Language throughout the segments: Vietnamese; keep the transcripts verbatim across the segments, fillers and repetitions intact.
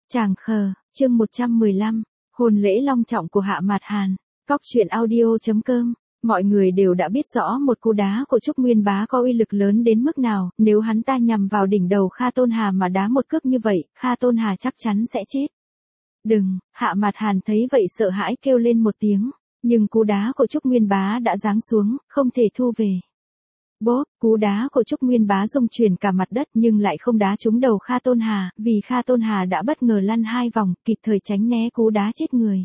Chàng khờ, chương một trăm mười lăm, hôn lễ long trọng của Hạ Mạt Hàn. Cóc truyện audio chấm com. Mọi người đều đã biết rõ một cú đá của Trúc Nguyên Bá có uy lực lớn đến mức nào, nếu hắn ta nhằm vào đỉnh đầu Kha Tôn Hà mà đá một cước như vậy, Kha Tôn Hà chắc chắn sẽ chết. Đừng, Hạ Mạt Hàn thấy vậy sợ hãi kêu lên một tiếng, nhưng cú đá của Trúc Nguyên Bá đã giáng xuống, không thể thu về. Bốp, cú đá của Trúc Nguyên Bá rung chuyển cả mặt đất nhưng lại không đá trúng đầu Kha Tôn Hà, vì Kha Tôn Hà đã bất ngờ lăn hai vòng, kịp thời tránh né cú đá chết người.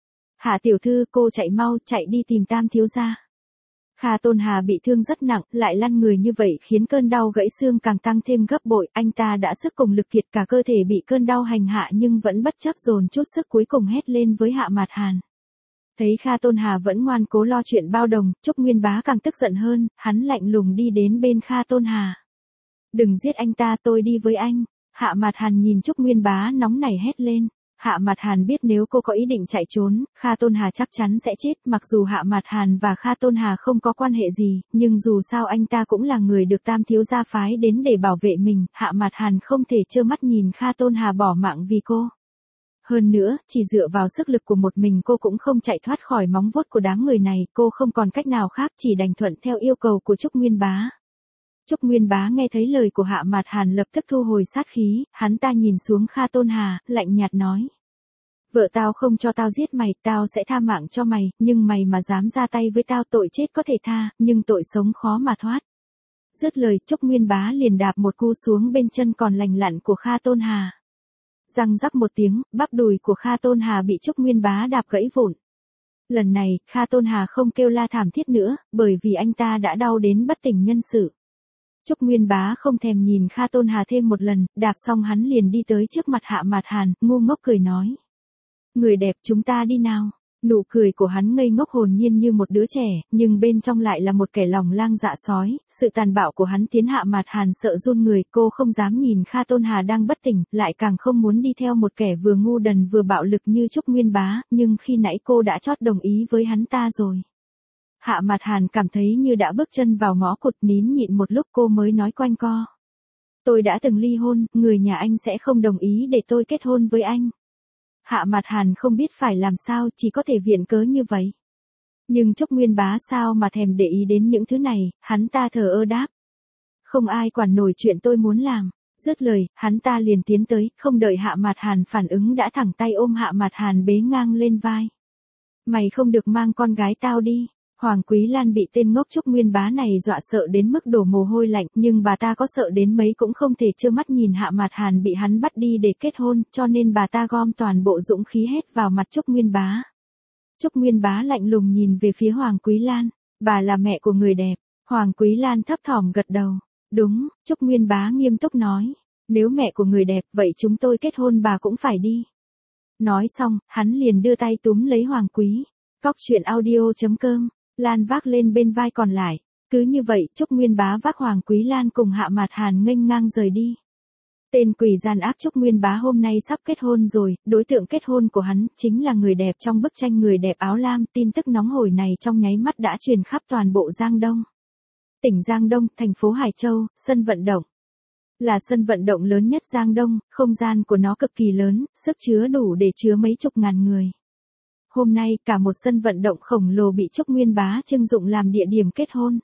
Hạ tiểu thư, cô chạy mau, chạy đi tìm Tam thiếu gia. Kha Tôn Hà bị thương rất nặng, lại lăn người như vậy khiến cơn đau gãy xương càng tăng thêm gấp bội, anh ta đã sức cùng lực kiệt, cả cơ thể bị cơn đau hành hạ nhưng vẫn bất chấp dồn chút sức cuối cùng hét lên với Hạ Mạt Hàn. Thấy Kha Tôn Hà vẫn ngoan cố lo chuyện bao đồng, Trúc Nguyên Bá càng tức giận hơn, hắn lạnh lùng đi đến bên Kha Tôn Hà. Đừng giết anh ta, tôi đi với anh. Hạ Mạt Hàn nhìn Trúc Nguyên Bá nóng nảy hét lên. Hạ Mạt Hàn biết nếu cô có ý định chạy trốn, Kha Tôn Hà chắc chắn sẽ chết, mặc dù Hạ Mạt Hàn và Kha Tôn Hà không có quan hệ gì, nhưng dù sao anh ta cũng là người được Tam thiếu gia phái đến để bảo vệ mình, Hạ Mạt Hàn không thể trơ mắt nhìn Kha Tôn Hà bỏ mạng vì cô. Hơn nữa, chỉ dựa vào sức lực của một mình cô cũng không chạy thoát khỏi móng vuốt của đám người này, cô không còn cách nào khác, chỉ đành thuận theo yêu cầu của Trúc Nguyên Bá. Trúc Nguyên Bá nghe thấy lời của Hạ Mạt Hàn lập tức thu hồi sát khí, hắn ta nhìn xuống Kha Tôn Hà, lạnh nhạt nói. Vợ tao không cho tao giết mày, tao sẽ tha mạng cho mày, nhưng mày mà dám ra tay với tao, tội chết có thể tha, nhưng tội sống khó mà thoát. Dứt lời, Trúc Nguyên Bá liền đạp một cú xuống bên chân còn lành lặn của Kha Tôn Hà. Răng rắc một tiếng, bắp đùi của Kha Tôn Hà bị Trúc Nguyên Bá đạp gãy vụn. Lần này, Kha Tôn Hà không kêu la thảm thiết nữa, bởi vì anh ta đã đau đến bất tỉnh nhân sự. Trúc Nguyên Bá không thèm nhìn Kha Tôn Hà thêm một lần, đạp xong hắn liền đi tới trước mặt Hạ Mạt Hàn, ngu ngốc cười nói. Người đẹp, chúng ta đi nào. Nụ cười của hắn ngây ngốc hồn nhiên như một đứa trẻ, nhưng bên trong lại là một kẻ lòng lang dạ sói, sự tàn bạo của hắn khiến Hạ Mạt Hàn sợ run người, cô không dám nhìn Kha Tôn Hà đang bất tỉnh, lại càng không muốn đi theo một kẻ vừa ngu đần vừa bạo lực như Trúc Nguyên Bá, nhưng khi nãy cô đã chót đồng ý với hắn ta rồi. Hạ Mạt Hàn cảm thấy như đã bước chân vào ngõ cụt, nín nhịn một lúc cô mới nói quanh co. Tôi đã từng ly hôn, người nhà anh sẽ không đồng ý để tôi kết hôn với anh. Hạ Mạt Hàn không biết phải làm sao, chỉ có thể viện cớ như vậy. Nhưng Trúc Nguyên Bá sao mà thèm để ý đến những thứ này, hắn ta thờ ơ đáp. Không ai quản nổi chuyện tôi muốn làm. Dứt lời, hắn ta liền tiến tới, không đợi Hạ Mạt Hàn phản ứng đã thẳng tay ôm Hạ Mạt Hàn bế ngang lên vai. Mày không được mang con gái tao đi. Hoàng Quý Lan bị tên ngốc Trúc Nguyên Bá này dọa sợ đến mức đổ mồ hôi lạnh, nhưng bà ta có sợ đến mấy cũng không thể trơ mắt nhìn Hạ Mạt Hàn bị hắn bắt đi để kết hôn, cho nên bà ta gom toàn bộ dũng khí hết vào mặt Trúc Nguyên Bá. Trúc Nguyên Bá lạnh lùng nhìn về phía Hoàng Quý Lan, bà là mẹ của người đẹp. Hoàng Quý Lan thấp thỏm gật đầu. Đúng, Trúc Nguyên Bá nghiêm túc nói, nếu mẹ của người đẹp, vậy chúng tôi kết hôn bà cũng phải đi. Nói xong, hắn liền đưa tay túm lấy Hoàng Quý. Cóc truyện audio chấm com. Lan vác lên bên vai còn lại. Cứ như vậy, Trúc Nguyên Bá vác Hoàng Quý Lan cùng Hạ Mạt Hàn nghênh ngang rời đi. Tên quỷ gian ác Trúc Nguyên Bá hôm nay sắp kết hôn rồi, đối tượng kết hôn của hắn chính là người đẹp trong bức tranh Người đẹp áo lam. Tin tức nóng hổi này trong nháy mắt đã truyền khắp toàn bộ Giang Đông. Tỉnh Giang Đông, thành phố Hải Châu, sân vận động. Là sân vận động lớn nhất Giang Đông, không gian của nó cực kỳ lớn, sức chứa đủ để chứa mấy chục ngàn người. Hôm nay, cả một sân vận động khổng lồ bị Trúc Nguyên Bá trưng dụng làm địa điểm kết hôn.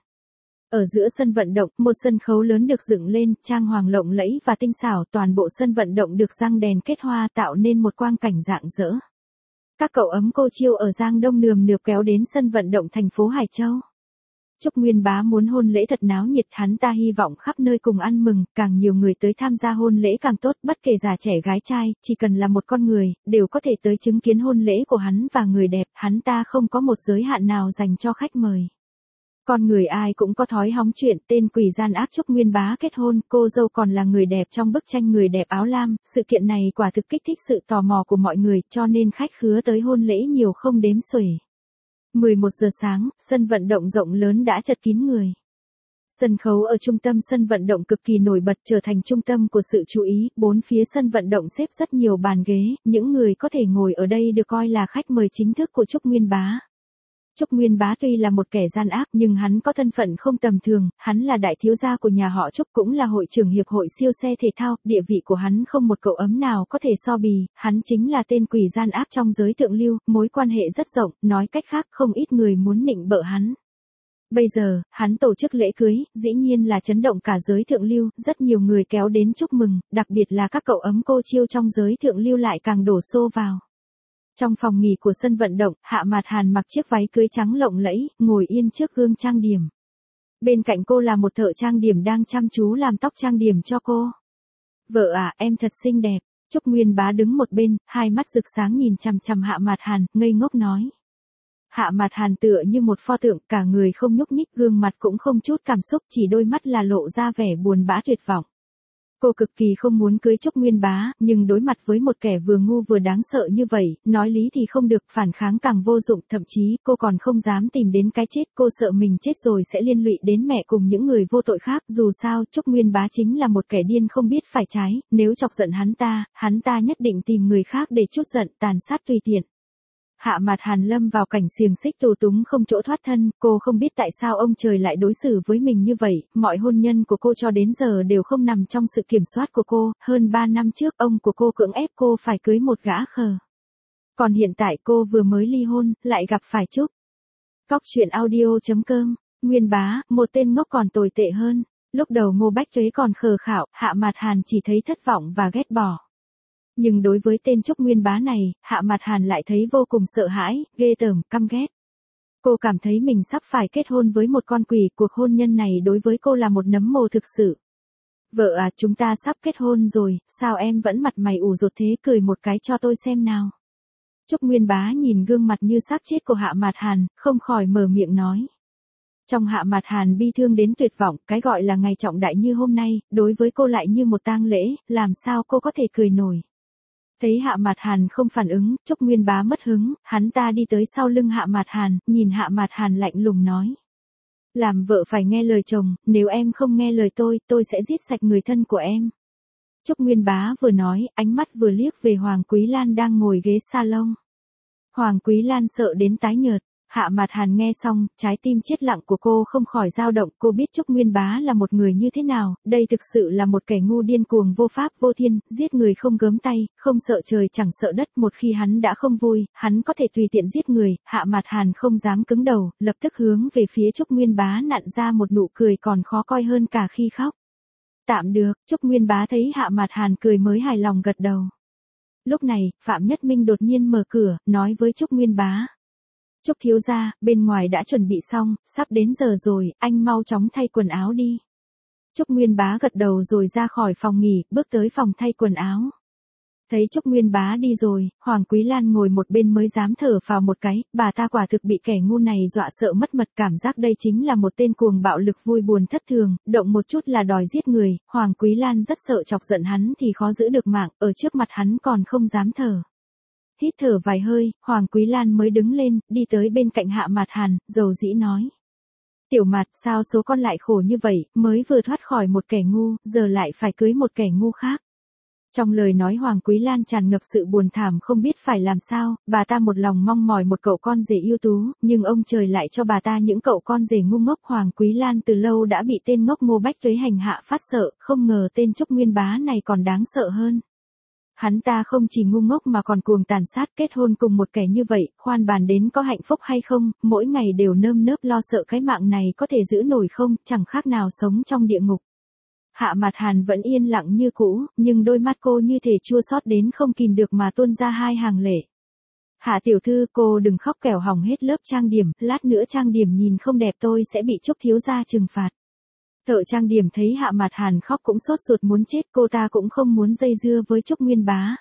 Ở giữa sân vận động, một sân khấu lớn được dựng lên, trang hoàng lộng lẫy và tinh xảo, toàn bộ sân vận động được răng đèn kết hoa tạo nên một quang cảnh rạng rỡ. Các cậu ấm cô chiêu ở Giang Đông nườm nượp kéo đến sân vận động thành phố Hải Châu. Trúc Nguyên Bá muốn hôn lễ thật náo nhiệt, hắn ta hy vọng khắp nơi cùng ăn mừng, càng nhiều người tới tham gia hôn lễ càng tốt, bất kể già trẻ gái trai, chỉ cần là một con người, đều có thể tới chứng kiến hôn lễ của hắn và người đẹp, hắn ta không có một giới hạn nào dành cho khách mời. Con người ai cũng có thói hóng chuyện, tên quỷ gian ác Trúc Nguyên Bá kết hôn, cô dâu còn là người đẹp trong bức tranh Người đẹp áo lam, sự kiện này quả thực kích thích sự tò mò của mọi người, cho nên khách khứa tới hôn lễ nhiều không đếm xuể. mười một giờ sáng, sân vận động rộng lớn đã chật kín người. Sân khấu ở trung tâm sân vận động cực kỳ nổi bật, trở thành trung tâm của sự chú ý, bốn phía sân vận động xếp rất nhiều bàn ghế, những người có thể ngồi ở đây được coi là khách mời chính thức của Trúc Nguyên Bá. Trúc Nguyên Bá tuy là một kẻ gian ác nhưng hắn có thân phận không tầm thường, hắn là đại thiếu gia của nhà họ Trúc cũng là hội trưởng hiệp hội siêu xe thể thao, địa vị của hắn không một cậu ấm nào có thể so bì, hắn chính là tên quỷ gian ác trong giới thượng lưu, mối quan hệ rất rộng, nói cách khác không ít người muốn nịnh bợ hắn. Bây giờ, hắn tổ chức lễ cưới, dĩ nhiên là chấn động cả giới thượng lưu, rất nhiều người kéo đến chúc mừng, đặc biệt là các cậu ấm cô chiêu trong giới thượng lưu lại càng đổ xô vào. Trong phòng nghỉ của sân vận động, Hạ Mạt Hàn mặc chiếc váy cưới trắng lộng lẫy, ngồi yên trước gương trang điểm. Bên cạnh cô là một thợ trang điểm đang chăm chú làm tóc trang điểm cho cô. Vợ à, em thật xinh đẹp. Trúc Nguyên Bá đứng một bên, hai mắt rực sáng nhìn chằm chằm Hạ Mạt Hàn, ngây ngốc nói. Hạ Mạt Hàn tựa như một pho tượng, cả người không nhúc nhích, gương mặt cũng không chút cảm xúc, chỉ đôi mắt là lộ ra vẻ buồn bã tuyệt vọng. Cô cực kỳ không muốn cưới Trúc Nguyên Bá, nhưng đối mặt với một kẻ vừa ngu vừa đáng sợ như vậy, nói lý thì không được, phản kháng càng vô dụng, thậm chí cô còn không dám tìm đến cái chết, cô sợ mình chết rồi sẽ liên lụy đến mẹ cùng những người vô tội khác, dù sao Trúc Nguyên Bá chính là một kẻ điên không biết phải trái, nếu chọc giận hắn ta, hắn ta nhất định tìm người khác để trút giận, tàn sát tùy tiện. Hạ Mạt Hàn lâm vào cảnh xiềng xích tù túng không chỗ thoát thân, cô không biết tại sao ông trời lại đối xử với mình như vậy, mọi hôn nhân của cô cho đến giờ đều không nằm trong sự kiểm soát của cô, hơn ba năm trước ông của cô cưỡng ép cô phải cưới một gã khờ. Còn hiện tại cô vừa mới ly hôn, lại gặp phải Trúc. Cóc truyện audio chấm com, Nguyên Bá, một tên ngốc còn tồi tệ hơn, lúc đầu Ngô Bách Tuế còn khờ khạo, Hạ Mạt Hàn chỉ thấy thất vọng và ghét bỏ. Nhưng đối với tên Trúc Nguyên Bá này, Hạ Mạt Hàn lại thấy vô cùng sợ hãi, ghê tởm, căm ghét. Cô cảm thấy mình sắp phải kết hôn với một con quỷ, cuộc hôn nhân này đối với cô là một nấm mồ thực sự. Vợ à, chúng ta sắp kết hôn rồi, sao em vẫn mặt mày ủ rột thế, cười một cái cho tôi xem nào. Trúc Nguyên Bá nhìn gương mặt như xác chết của Hạ Mạt Hàn, không khỏi mở miệng nói. Trong Hạ Mạt Hàn bi thương đến tuyệt vọng, cái gọi là ngày trọng đại như hôm nay, đối với cô lại như một tang lễ, làm sao cô có thể cười nổi. Thấy Hạ Mạt Hàn không phản ứng, Trúc Nguyên Bá mất hứng, hắn ta đi tới sau lưng Hạ Mạt Hàn, nhìn Hạ Mạt Hàn lạnh lùng nói. Làm vợ phải nghe lời chồng, nếu em không nghe lời tôi, tôi sẽ giết sạch người thân của em. Trúc Nguyên Bá vừa nói, ánh mắt vừa liếc về Hoàng Quý Lan đang ngồi ghế salon. Hoàng Quý Lan sợ đến tái nhợt. Hạ Mạt Hàn nghe xong, trái tim chết lặng của cô không khỏi dao động, cô biết Trúc Nguyên Bá là một người như thế nào, đây thực sự là một kẻ ngu điên cuồng vô pháp vô thiên, giết người không gớm tay, không sợ trời chẳng sợ đất, một khi hắn đã không vui, hắn có thể tùy tiện giết người, Hạ Mạt Hàn không dám cứng đầu, lập tức hướng về phía Trúc Nguyên Bá nặn ra một nụ cười còn khó coi hơn cả khi khóc. Tạm được, Trúc Nguyên Bá thấy Hạ Mạt Hàn cười mới hài lòng gật đầu. Lúc này, Phạm Nhất Minh đột nhiên mở cửa, nói với Trúc Nguyên Bá. Trúc thiếu gia, bên ngoài đã chuẩn bị xong, sắp đến giờ rồi, anh mau chóng thay quần áo đi. Trúc Nguyên Bá gật đầu rồi ra khỏi phòng nghỉ, bước tới phòng thay quần áo. Thấy Trúc Nguyên Bá đi rồi, Hoàng Quý Lan ngồi một bên mới dám thở phào một cái, bà ta quả thực bị kẻ ngu này dọa sợ mất mật, cảm giác đây chính là một tên cuồng bạo lực vui buồn thất thường, động một chút là đòi giết người, Hoàng Quý Lan rất sợ chọc giận hắn thì khó giữ được mạng, ở trước mặt hắn còn không dám thở. Hít thở vài hơi, Hoàng Quý Lan mới đứng lên, đi tới bên cạnh Hạ Mạt Hàn, dầu dĩ nói. Tiểu Mạt, sao số con lại khổ như vậy, mới vừa thoát khỏi một kẻ ngu, giờ lại phải cưới một kẻ ngu khác. Trong lời nói Hoàng Quý Lan tràn ngập sự buồn thảm không biết phải làm sao, bà ta một lòng mong mỏi một cậu con rể ưu tú, nhưng ông trời lại cho bà ta những cậu con rể ngu ngốc. Hoàng Quý Lan từ lâu đã bị tên ngốc Ngô Bách Tuế hành hạ phát sợ, không ngờ tên Trúc Nguyên Bá này còn đáng sợ hơn. Hắn ta không chỉ ngu ngốc mà còn cuồng tàn sát, kết hôn cùng một kẻ như vậy, khoan bàn đến có hạnh phúc hay không, mỗi ngày đều nơm nớp lo sợ cái mạng này có thể giữ nổi không, chẳng khác nào sống trong địa ngục. Hạ Mạt Hàn vẫn yên lặng như cũ, nhưng đôi mắt cô như thể chua xót đến không kìm được mà tuôn ra hai hàng lệ. Hạ tiểu thư, cô đừng khóc kẻo hỏng hết lớp trang điểm, lát nữa trang điểm nhìn không đẹp tôi sẽ bị Trúc thiếu gia trừng phạt. Thợ trang điểm thấy Hạ Mạt Hàn khóc cũng sốt ruột muốn chết, cô ta cũng không muốn dây dưa với Trúc Nguyên Bá.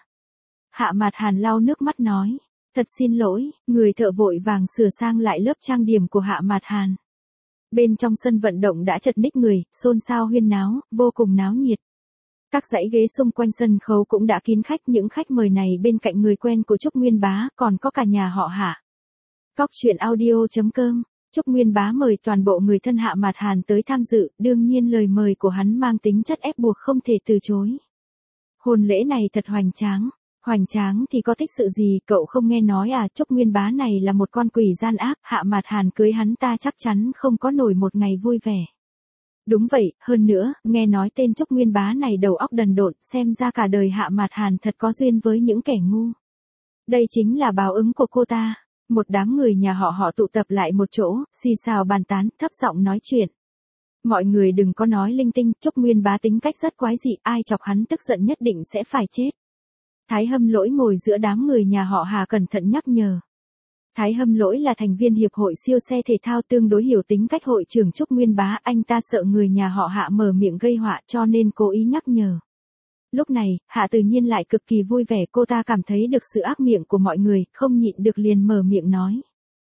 Hạ Mạt Hàn lau nước mắt nói, thật xin lỗi, người thợ vội vàng sửa sang lại lớp trang điểm của Hạ Mạt Hàn. Bên trong sân vận động đã chật ních người, xôn xao huyên náo, vô cùng náo nhiệt. Các dãy ghế xung quanh sân khấu cũng đã kín khách, những khách mời này bên cạnh người quen của Trúc Nguyên Bá, còn có cả nhà họ Hạ. Cóc truyện audio chấm com, Trúc Nguyên Bá mời toàn bộ người thân Hạ Mạt Hàn tới tham dự, đương nhiên lời mời của hắn mang tính chất ép buộc không thể từ chối. Hôn lễ này thật hoành tráng. Hoành tráng thì có thích sự gì, cậu không nghe nói à, Trúc Nguyên Bá này là một con quỷ gian ác, Hạ Mạt Hàn cưới hắn ta chắc chắn không có nổi một ngày vui vẻ. Đúng vậy, hơn nữa, nghe nói tên Trúc Nguyên Bá này đầu óc đần độn, xem ra cả đời Hạ Mạt Hàn thật có duyên với những kẻ ngu. Đây chính là báo ứng của cô ta. Một đám người nhà họ họ tụ tập lại một chỗ, xì xào bàn tán, thấp giọng nói chuyện. Mọi người đừng có nói linh tinh, Trúc Nguyên Bá tính cách rất quái dị, ai chọc hắn tức giận nhất định sẽ phải chết. Thái Hâm Lỗi ngồi giữa đám người nhà họ Hà cẩn thận nhắc nhở. Thái Hâm Lỗi là thành viên hiệp hội siêu xe thể thao tương đối hiểu tính cách hội trưởng Trúc Nguyên Bá, anh ta sợ người nhà họ Hạ mở miệng gây họa cho nên cố ý nhắc nhở. Lúc này, Hạ tự nhiên lại cực kỳ vui vẻ, cô ta cảm thấy được sự ác miệng của mọi người, không nhịn được liền mở miệng nói.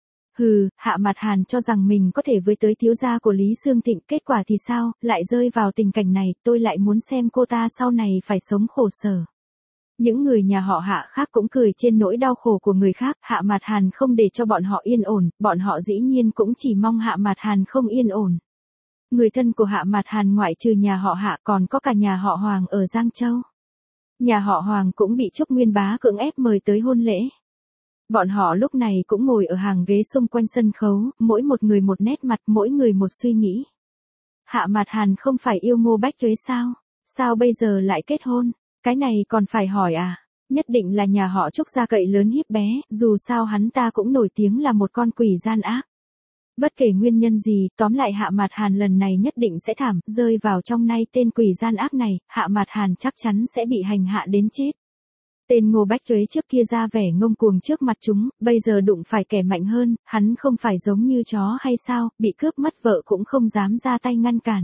Hừ, Hạ Mạt Hàn cho rằng mình có thể với tới thiếu gia của Lý Sương Thịnh, kết quả thì sao, lại rơi vào tình cảnh này, tôi lại muốn xem cô ta sau này phải sống khổ sở. Những người nhà họ Hạ khác cũng cười trên nỗi đau khổ của người khác, Hạ Mạt Hàn không để cho bọn họ yên ổn, bọn họ dĩ nhiên cũng chỉ mong Hạ Mạt Hàn không yên ổn. Người thân của Hạ Mạt Hàn ngoại trừ nhà họ Hạ còn có cả nhà họ Hoàng ở Giang Châu. Nhà họ Hoàng cũng bị Trúc Nguyên Bá cưỡng ép mời tới hôn lễ. Bọn họ lúc này cũng ngồi ở hàng ghế xung quanh sân khấu, mỗi một người một nét mặt, mỗi người một suy nghĩ. Hạ Mạt Hàn không phải yêu Ngô Bách Tuế sao? Sao bây giờ lại kết hôn? Cái này còn phải hỏi à? Nhất định là nhà họ Trúc gia cậy lớn hiếp bé, dù sao hắn ta cũng nổi tiếng là một con quỷ gian ác. Bất kể nguyên nhân gì, tóm lại Hạ Mạt Hàn lần này nhất định sẽ thảm, rơi vào trong nay tên quỷ gian ác này, Hạ Mạt Hàn chắc chắn sẽ bị hành hạ đến chết. Tên Ngô Bách Tuế trước kia ra vẻ ngông cuồng trước mặt chúng, bây giờ đụng phải kẻ mạnh hơn, hắn không phải giống như chó hay sao, bị cướp mất vợ cũng không dám ra tay ngăn cản.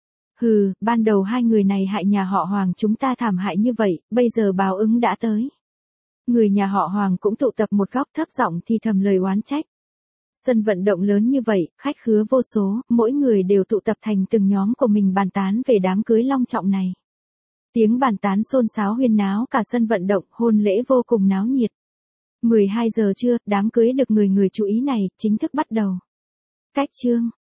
Hừ, ban đầu hai người này hại nhà họ Hoàng chúng ta thảm hại như vậy, bây giờ báo ứng đã tới. Người nhà họ Hoàng cũng tụ tập một góc thấp giọng thì thầm lời oán trách. Sân vận động lớn như vậy, khách khứa vô số, mỗi người đều tụ tập thành từng nhóm của mình bàn tán về đám cưới long trọng này. Tiếng bàn tán xôn xáo huyên náo cả sân vận động, hôn lễ vô cùng náo nhiệt. mười hai giờ trưa, đám cưới được người người chú ý này, chính thức bắt đầu. Cách chương